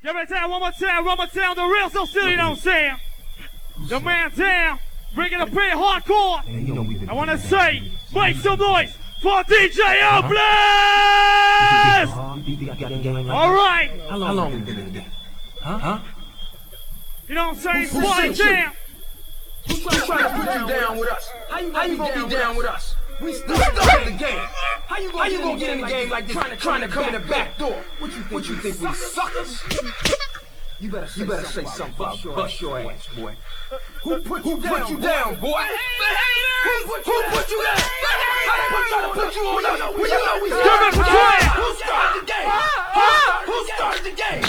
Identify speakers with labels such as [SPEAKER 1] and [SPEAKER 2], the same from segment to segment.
[SPEAKER 1] Give it down, one more time, the real so silly, you know what I'm saying? The man down, bringing a bit hardcore. I want to say, make some noise for DJ Blast! Alright.
[SPEAKER 2] How long have you been in the game? Huh?
[SPEAKER 1] You know what I'm saying? Party jam.
[SPEAKER 3] Who's trying to put you down with us? How you gonna be down with us? We started the game. How you gonna get in the game like this, trying to come in the back door? What you think we suckers? You better say something. Bust your ass, boy. Who put you down, boy? Who put you down? How put you on us? When you know we started the game? Who started the game? Who started the game?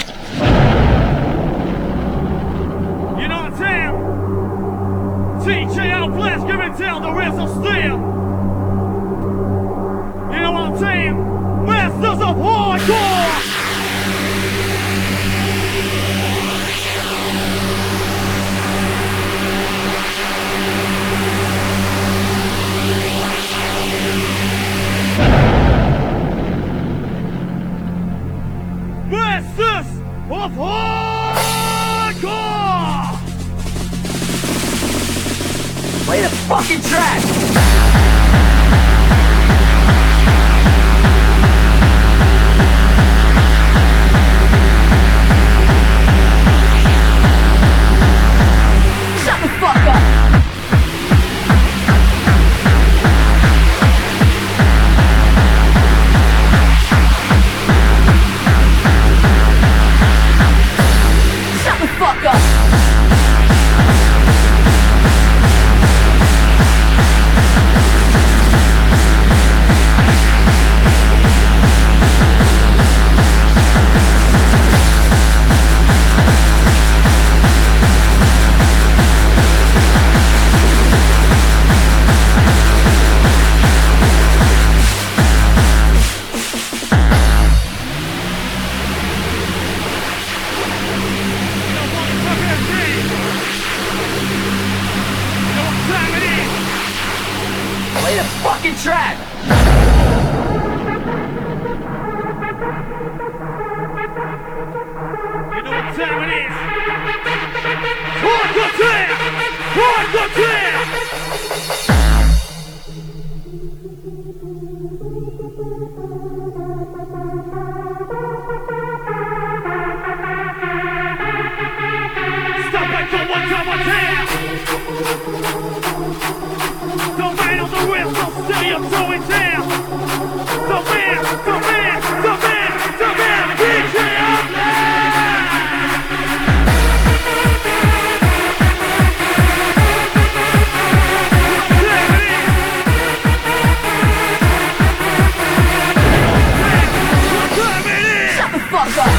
[SPEAKER 1] You know what I'm saying? DJ Blast, give it down, the rest of steel. You know what I'm saying? Masters of Hardcore! Masters of Hardcore!
[SPEAKER 4] Play the fucking track! Shut the fuck up! Shut the fuck up! Play the fucking track!
[SPEAKER 1] You know what time it is? Hardcore time! Hardcore time! Stop back for one time! The man on the wheel, so steady, I'm throwing down. The man, DJ
[SPEAKER 4] Shut the fuck up!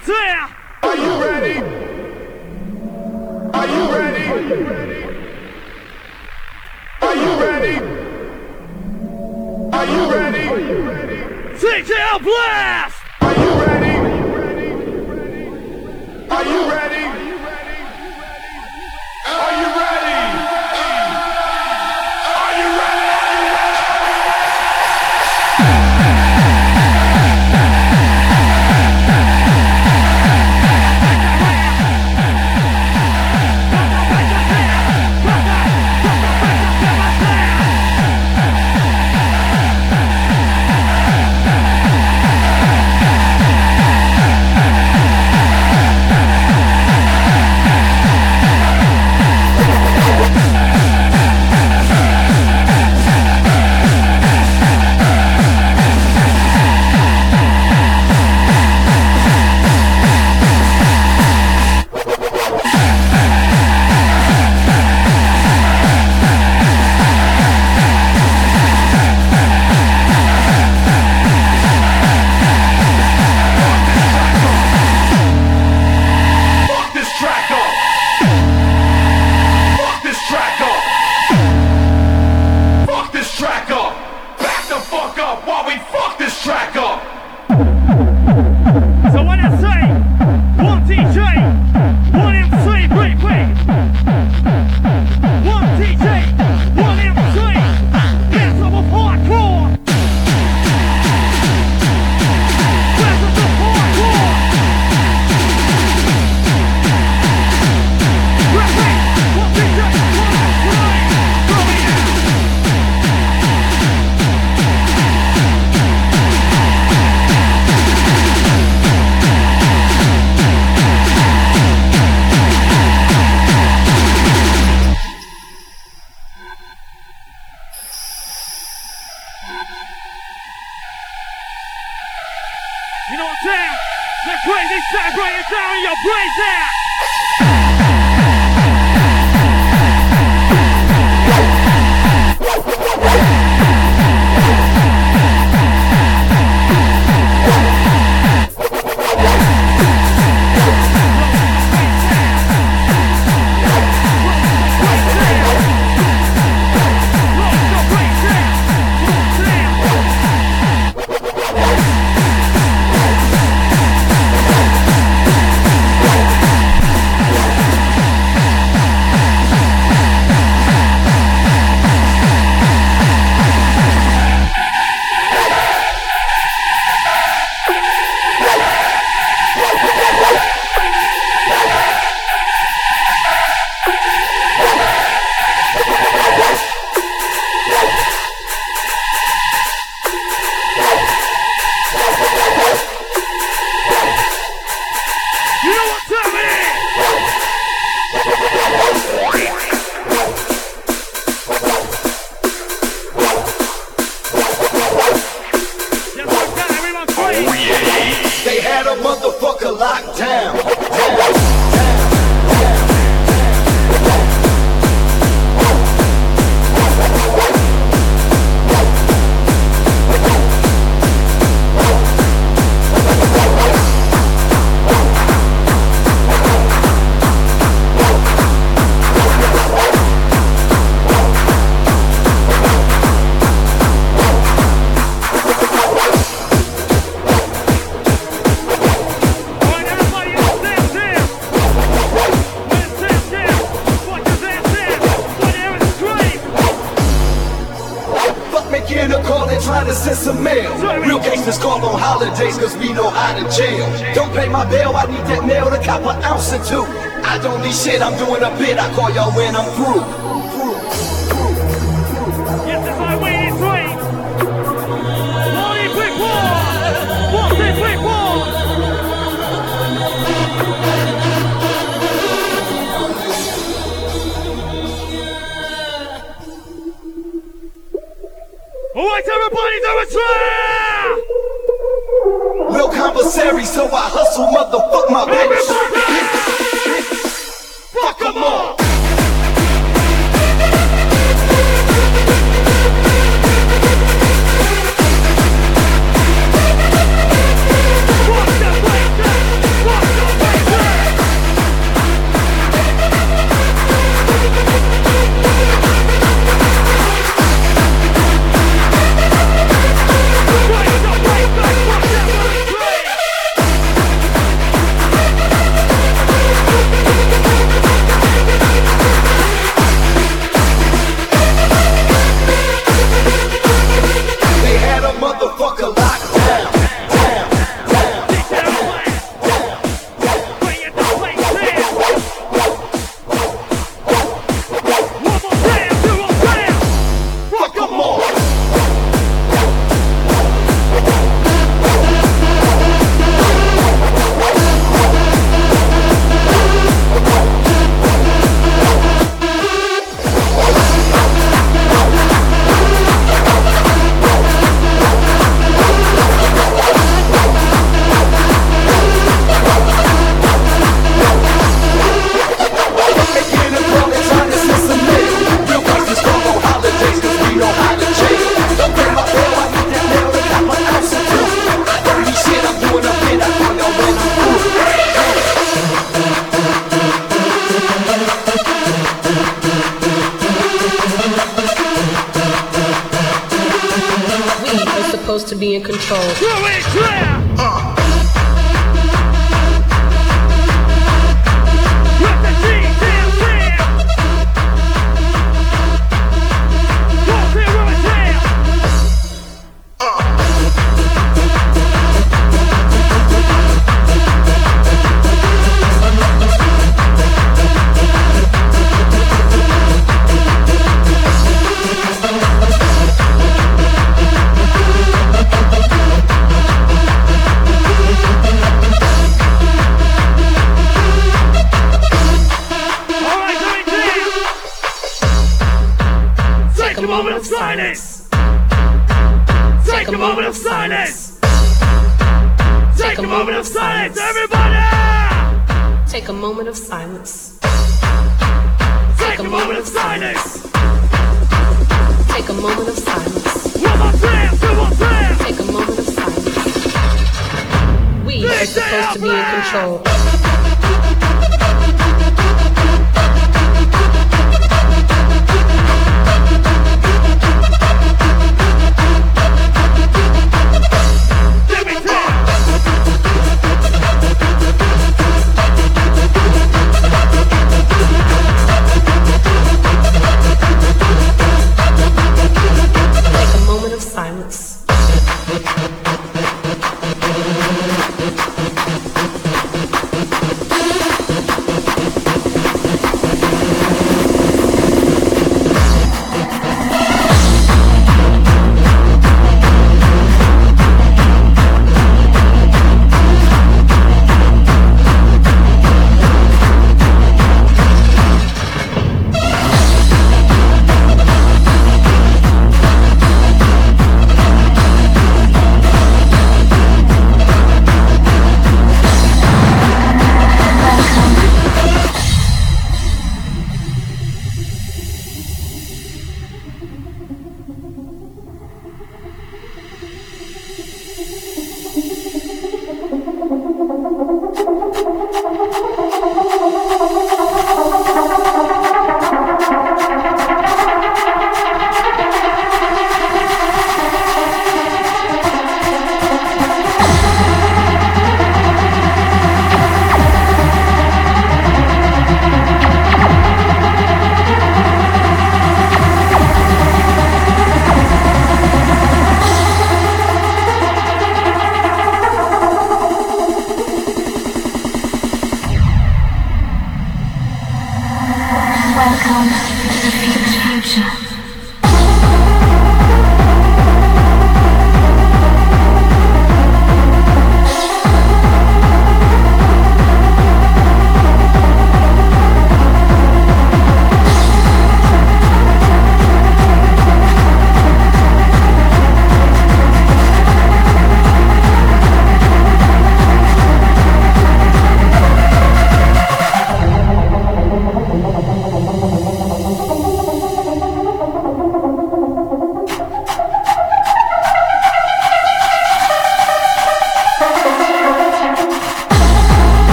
[SPEAKER 1] man's here.
[SPEAKER 3] Are you ready? Are you ready? Are you ready? Are you ready?
[SPEAKER 1] TJL Blast.
[SPEAKER 3] Are you ready? Are you ready? Are you ready? Are you ready?
[SPEAKER 1] You know what I'm saying? The crazy side bring it down in your brains out.
[SPEAKER 5] Motherfucker locked down. Trying to send some mail. Real gangsters call on holidays cause we know how to jail. Don't pay my bail, I need that mail to cop an ounce or two. I don't need shit, I'm doing a bit, I call y'all when I'm through.
[SPEAKER 1] Yes, it's like waiting three. Lonely quick war. What's it quick war? Alright, everybody, to return!
[SPEAKER 5] Real commissary, so I hustle, motherfuck my bitch.
[SPEAKER 1] Fuck 'em all!
[SPEAKER 6] be in control.
[SPEAKER 1] Take a moment of silence. Take a moment of silence. Take a moment of silence, everybody.
[SPEAKER 6] Take a moment of silence.
[SPEAKER 1] Take a moment of silence.
[SPEAKER 6] Take a moment of silence.
[SPEAKER 1] One more time, two more time.
[SPEAKER 6] Take a moment of silence. We are supposed to be in control.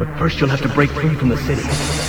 [SPEAKER 7] But first you'll have to break free from the city.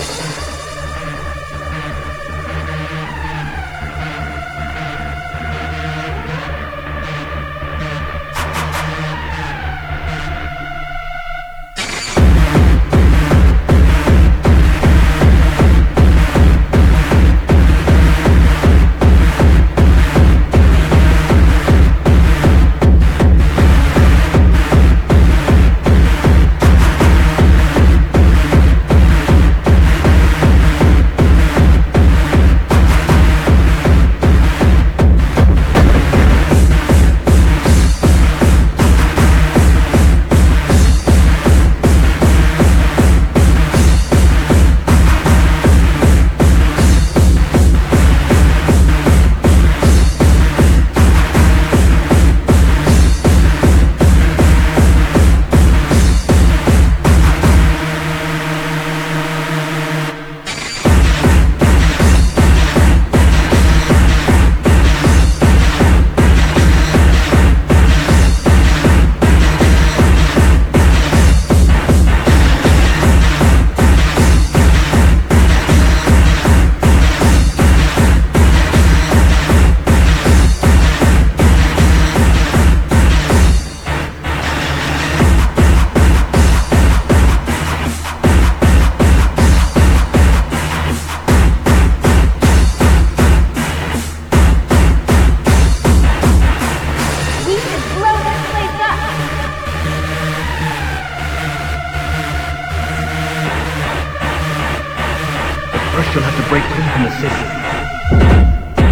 [SPEAKER 7] First you'll have to break free from the city.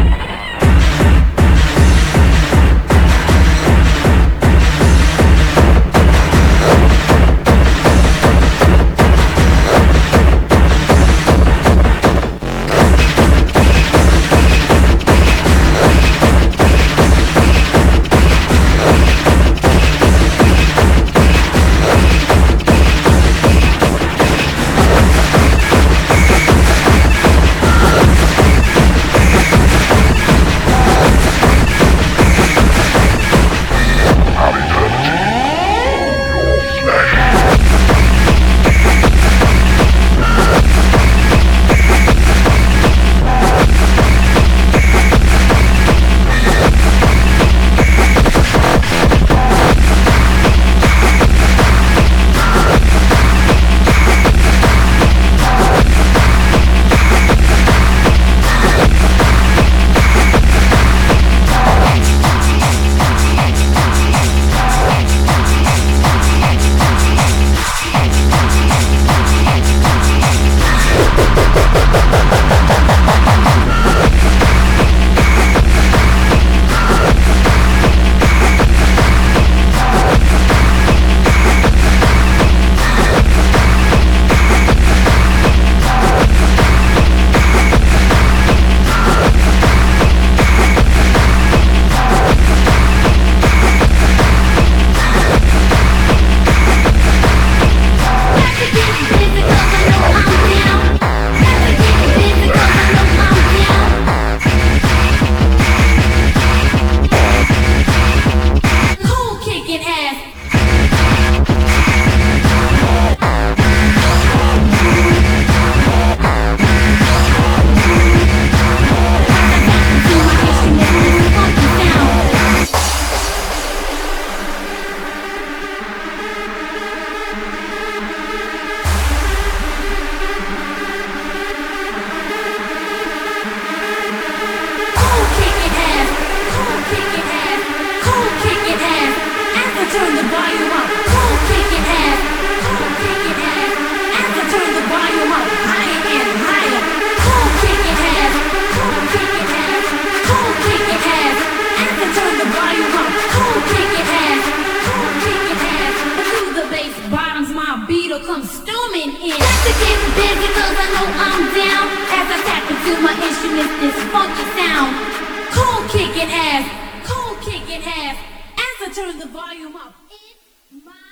[SPEAKER 8] Come storming in. Got to get busy cause I know I'm down. As I tap into my instruments, this funky sound. Cold kicking ass, cold kicking ass. As I turn the volume up, it's my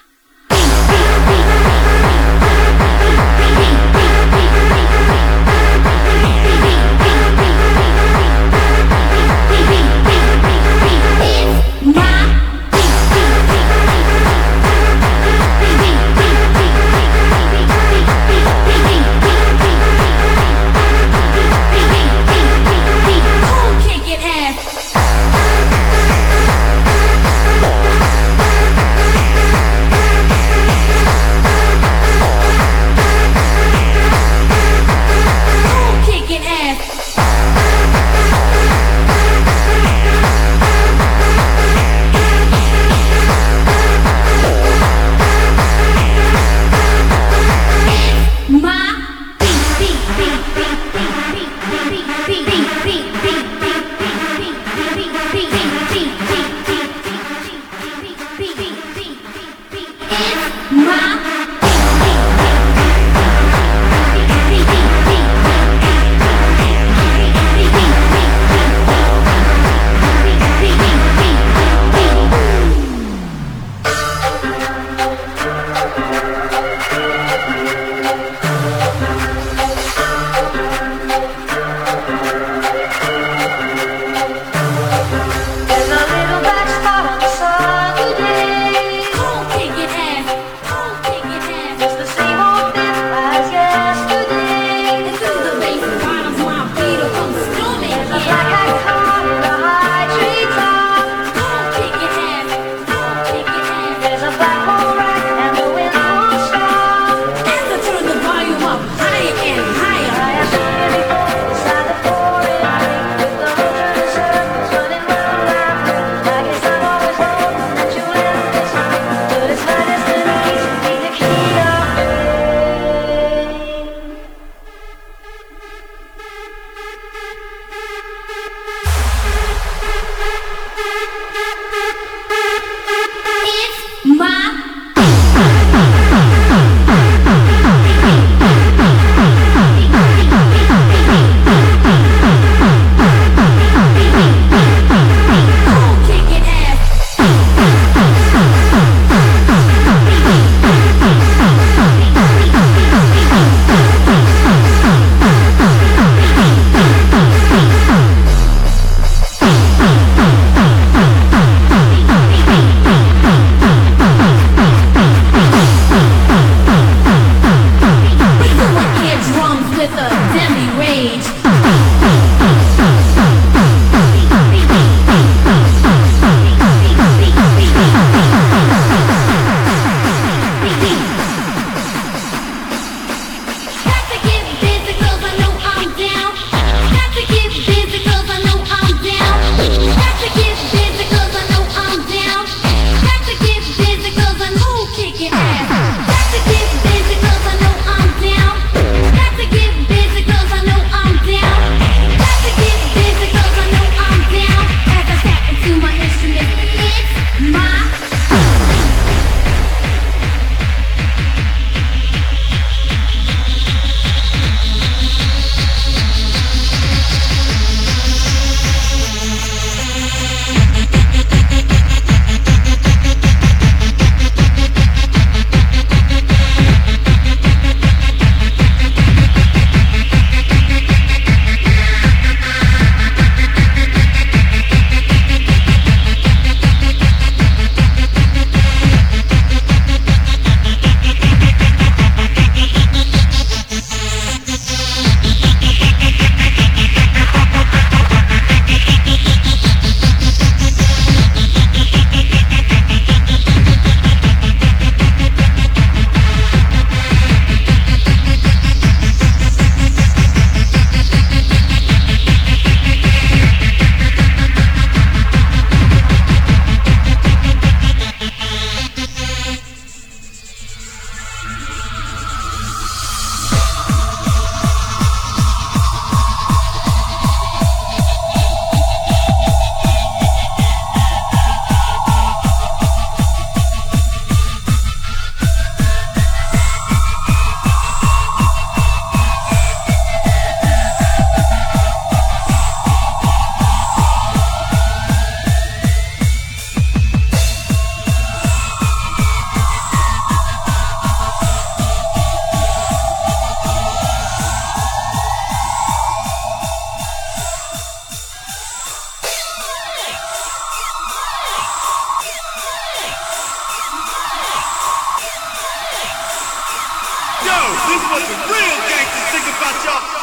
[SPEAKER 1] This is what the real gangsters think about y'all.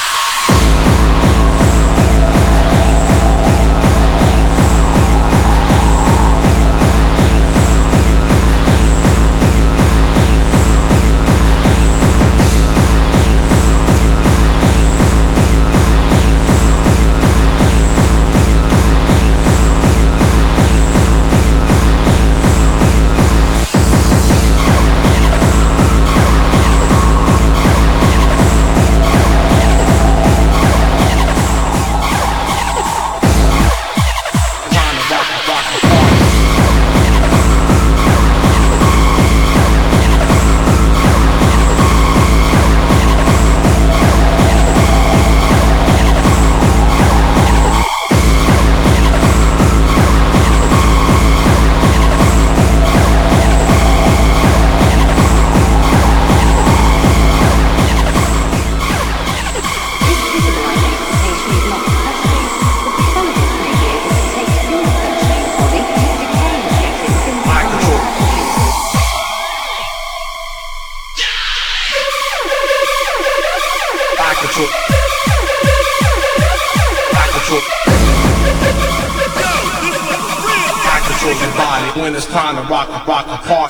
[SPEAKER 3] When it's time to rock apart.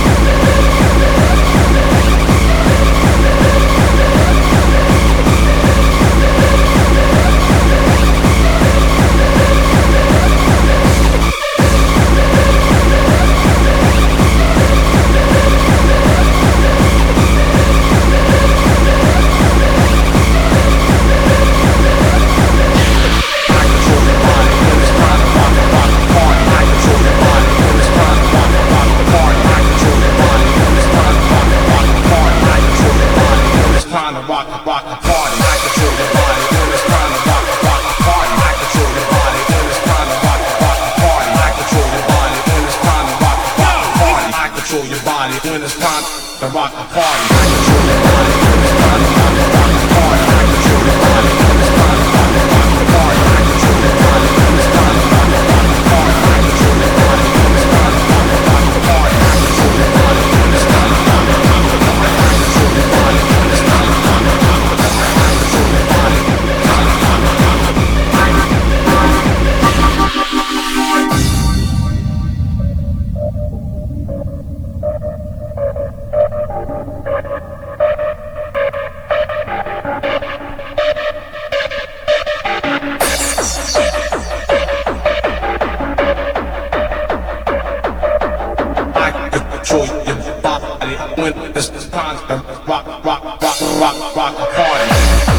[SPEAKER 3] When it's time to rock the party, I control your body. When it's time to rock the party, I control your body. When it's time to rock the party, I control your body. When it's time to rock the party, I control your body. When it's time to rock the party, I control your body. When it's time to rock the party, I control your body. When it's time to rock the party, I control your body. When it's time to rock the party.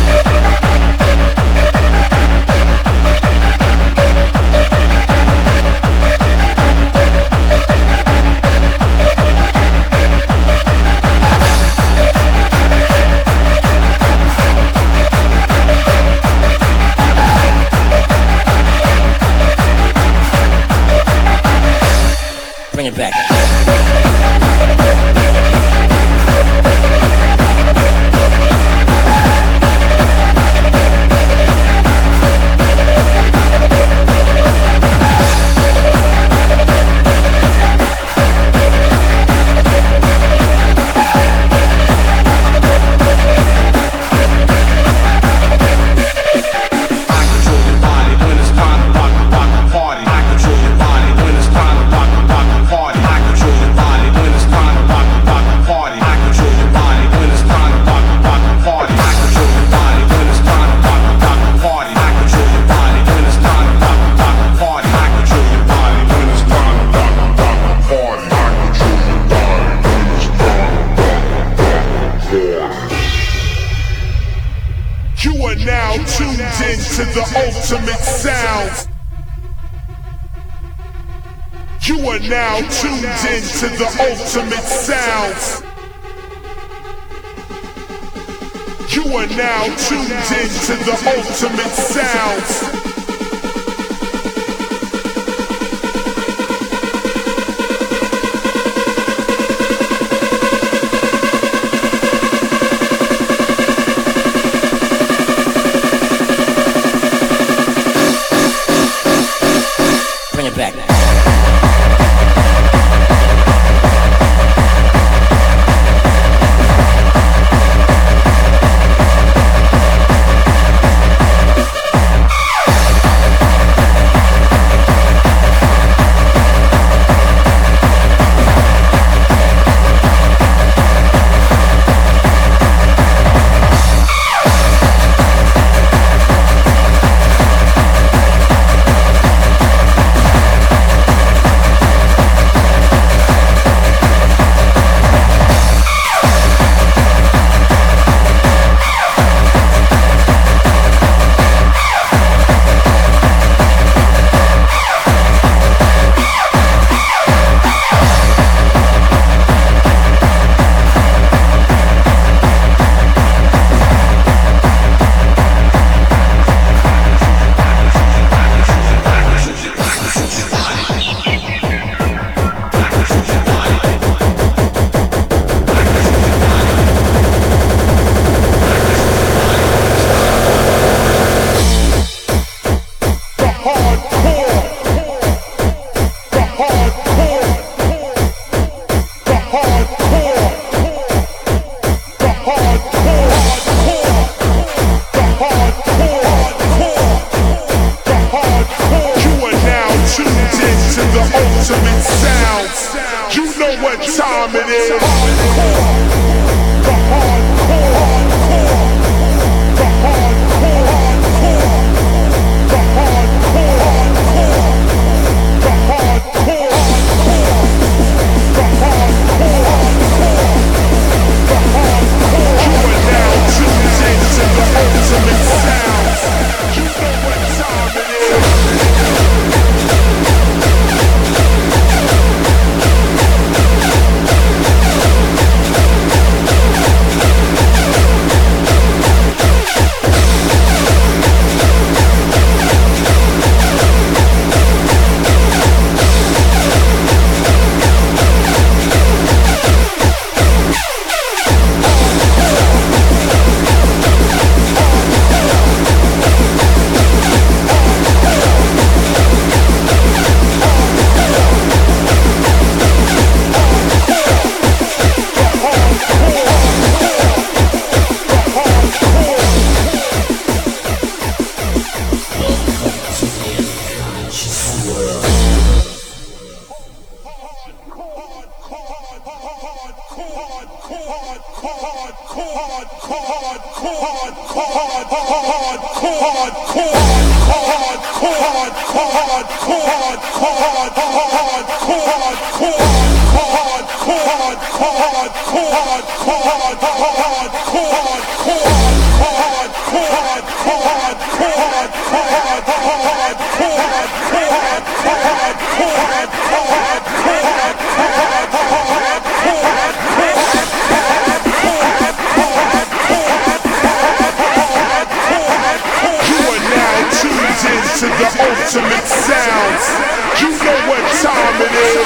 [SPEAKER 9] Bring it back.
[SPEAKER 10] You are now tuned in to the ultimate sounds. You are now tuned in to the ultimate sounds. You are now tuned in to the ultimate sounds. what time it is. The hardcore. The hardcore. The hardcore. The hardcore. The hardcore. You are now tuned into the ultimate sounds. You know what time it is. To the ultimate sounds. You know what time it is.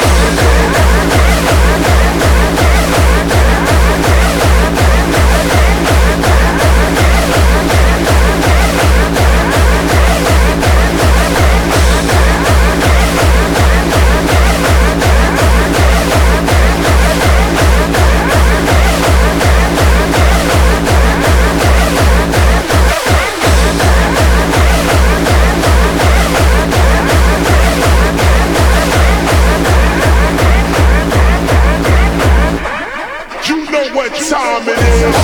[SPEAKER 10] What time it is?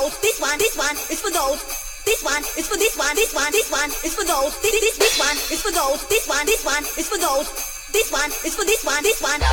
[SPEAKER 11] those. This one is for those. This one is for this one. This one is for those. This one is for those. This one is for those. This one is for this one. This one.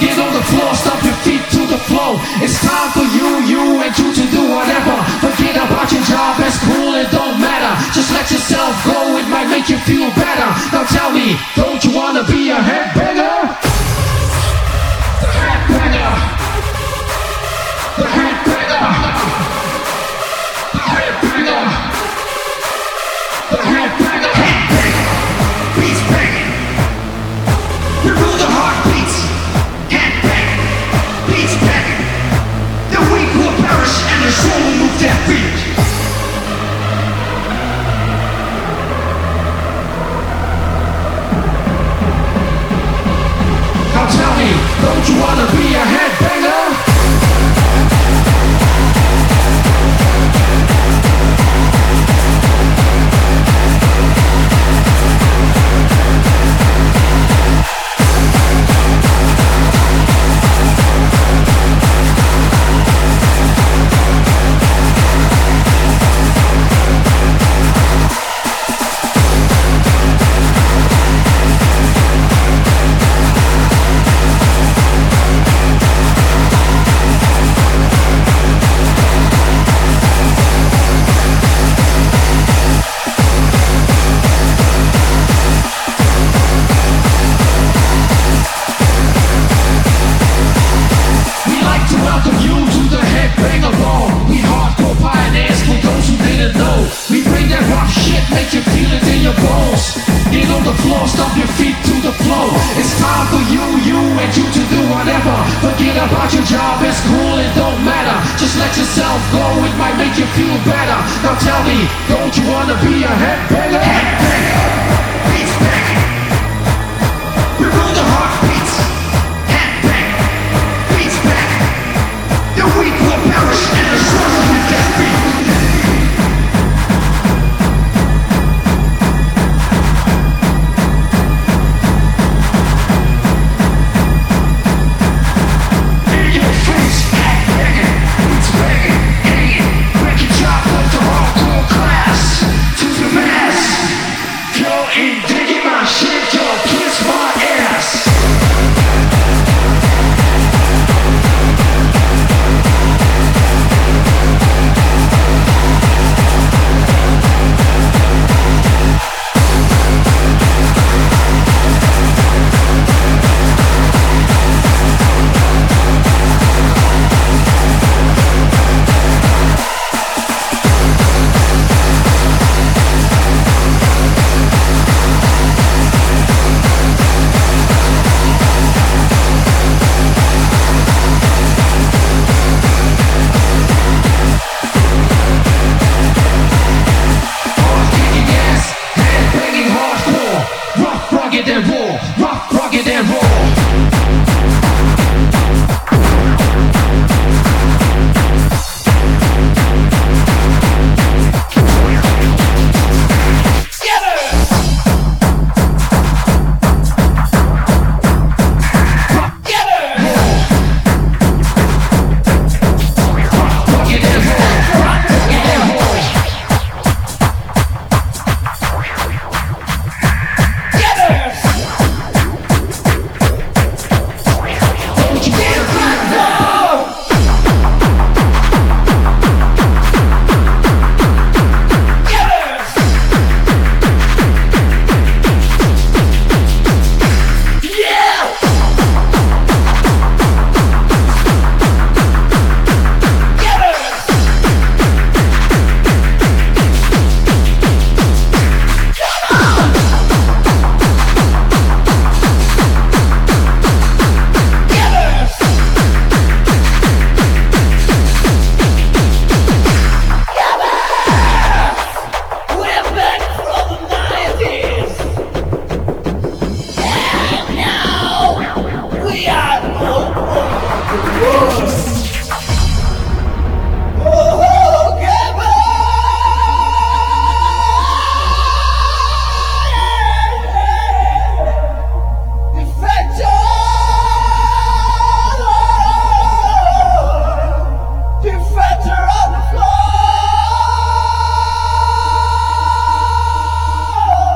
[SPEAKER 12] Get on the floor, stomp your feet to the floor. It's time for you and you to do whatever. Forget about your job, that's cool, it don't matter. Just let yourself go, it might make you feel better. Now tell me, don't you wanna be a headbanger? The headbanger. The headbanger. The headbanger. The headbanger. Headbanger. Beats banging. We rule the heartbeats. Headbanger. Beats banging. The weak will perish and the strong will move their feet. Now tell me, don't you wanna be a headbanger? About your job, it's cool, it don't matter. Just let yourself go, it might make you feel better. Now tell me, don't you wanna be a headbanger? Headbanger, beats banging. We rule the heartbeats. Headbanger, beats banging. The weak will perish and the strong will be their feet.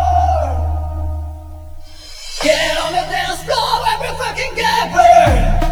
[SPEAKER 3] Get on the dance floor, every fucking gabber!